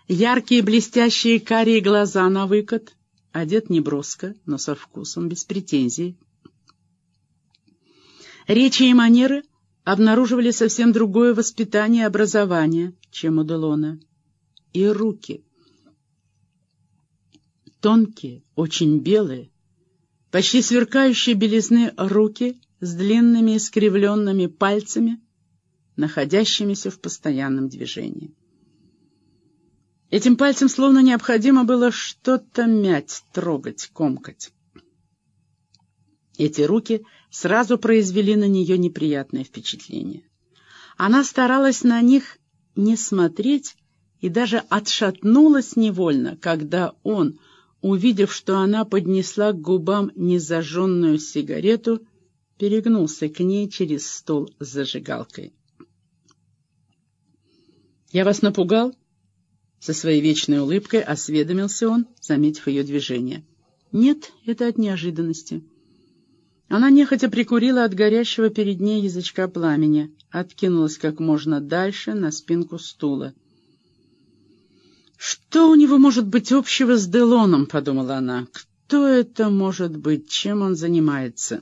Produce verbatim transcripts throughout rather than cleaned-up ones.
яркие блестящие карие глаза на выкат, одет неброско, но со вкусом, без претензий. Речи и манеры обнаруживали совсем другое воспитание и образование, чем у Делона. И руки. Тонкие, очень белые, почти сверкающие белизны руки с длинными искривленными пальцами, находящимися в постоянном движении. Этим пальцем словно необходимо было что-то мять, трогать, комкать. Эти руки сразу произвели на нее неприятное впечатление. Она старалась на них не смотреть и даже отшатнулась невольно, когда он, увидев, что она поднесла к губам незажженную сигарету, перегнулся к ней через стол с зажигалкой. «Я вас напугал?» Со своей вечной улыбкой осведомился он, заметив ее движение. «Нет, это от неожиданности». Она нехотя прикурила от горящего перед ней язычка пламени, откинулась как можно дальше на спинку стула. «Что у него может быть общего с Делоном?» — подумала она. «Кто это может быть? Чем он занимается?»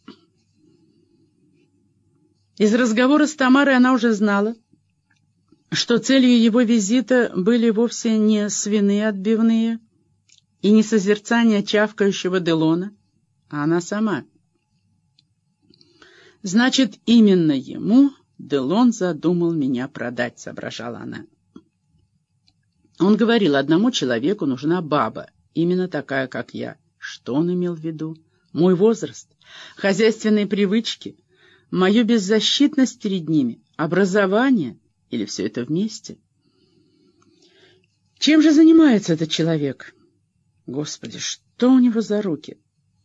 Из разговора с Тамарой она уже знала, что целью его визита были вовсе не свиные отбивные и не созерцание чавкающего Делона, а она сама. «Значит, именно ему Делон задумал меня продать», — соображала она. Он говорил, одному человеку нужна баба, именно такая, как я. Что он имел в виду? Мой возраст, хозяйственные привычки, мою беззащитность перед ними, образование или все это вместе? Чем же занимается этот человек? Господи, что у него за руки?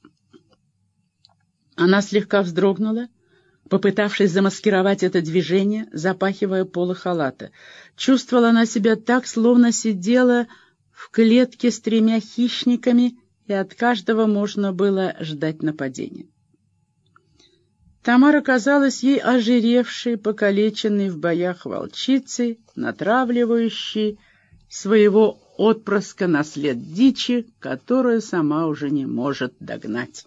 Она слегка вздрогнула, попытавшись замаскировать это движение, запахивая полы халата. Чувствовала она себя так, словно сидела в клетке с тремя хищниками, и от каждого можно было ждать нападения. Тамара казалась ей ожиревшей, покалеченной в боях волчицей, натравливающей своего отпрыска на след дичи, которую сама уже не может догнать.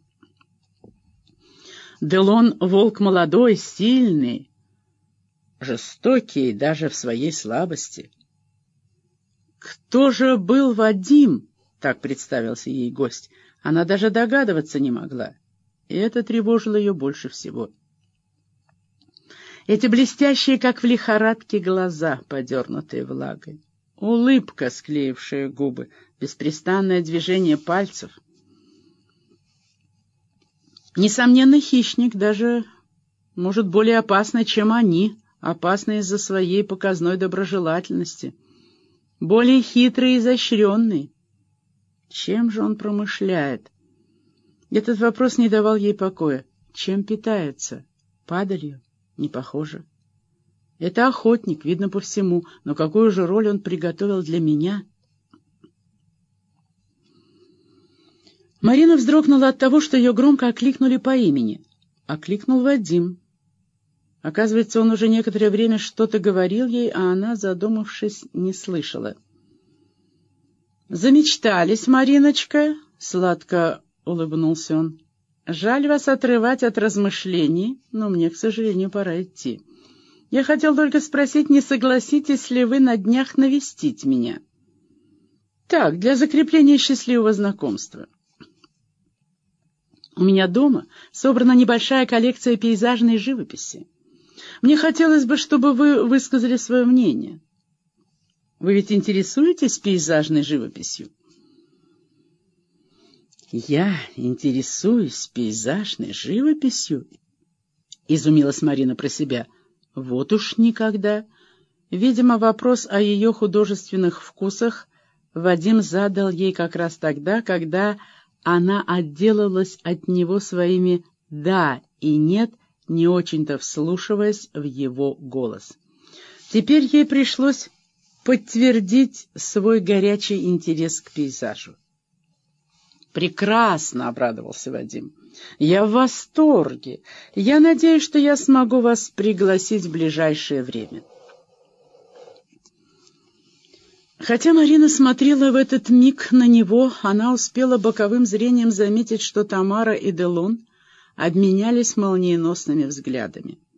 Делон — волк молодой, сильный, жестокий даже в своей слабости. Кто же был Вадим? Так представился ей гость. Она даже догадываться не могла, и это тревожило ее больше всего. Эти блестящие, как в лихорадке, глаза, подернутые влагой, улыбка, склеившая губы, беспрестанное движение пальцев. Несомненно, хищник, даже, может, более опасный, чем они, опасный из-за своей показной доброжелательности, более хитрый и изощренный. Чем же он промышляет? Этот вопрос не давал ей покоя. Чем питается? Падалью? Не похоже. Это охотник, видно по всему, но какую же роль он приготовил для меня? Марина вздрогнула от того, что ее громко окликнули по имени. Окликнул Вадим. Оказывается, он уже некоторое время что-то говорил ей, а она, задумавшись, не слышала. «Замечтались, Мариночка?» — сладко улыбнулся он. «Жаль вас отрывать от размышлений, но мне, к сожалению, пора идти. Я хотел только спросить, не согласитесь ли вы на днях навестить меня? Так, для закрепления счастливого знакомства. У меня дома собрана небольшая коллекция пейзажной живописи. Мне хотелось бы, чтобы вы высказали свое мнение. Вы ведь интересуетесь пейзажной живописью?» «Я интересуюсь пейзажной живописью?» — изумилась Марина про себя. «Вот уж никогда». Видимо, вопрос о ее художественных вкусах Вадим задал ей как раз тогда, когда она отделалась от него своими «да» и «нет», не очень-то вслушиваясь в его голос. Теперь ей пришлось подтвердить свой горячий интерес к пейзажу. «Прекрасно!» — обрадовался Вадим. «Я в восторге. Я надеюсь, что я смогу вас пригласить в ближайшее время». Хотя Марина смотрела в этот миг на него, она успела боковым зрением заметить, что Тамара и Делон обменялись молниеносными взглядами.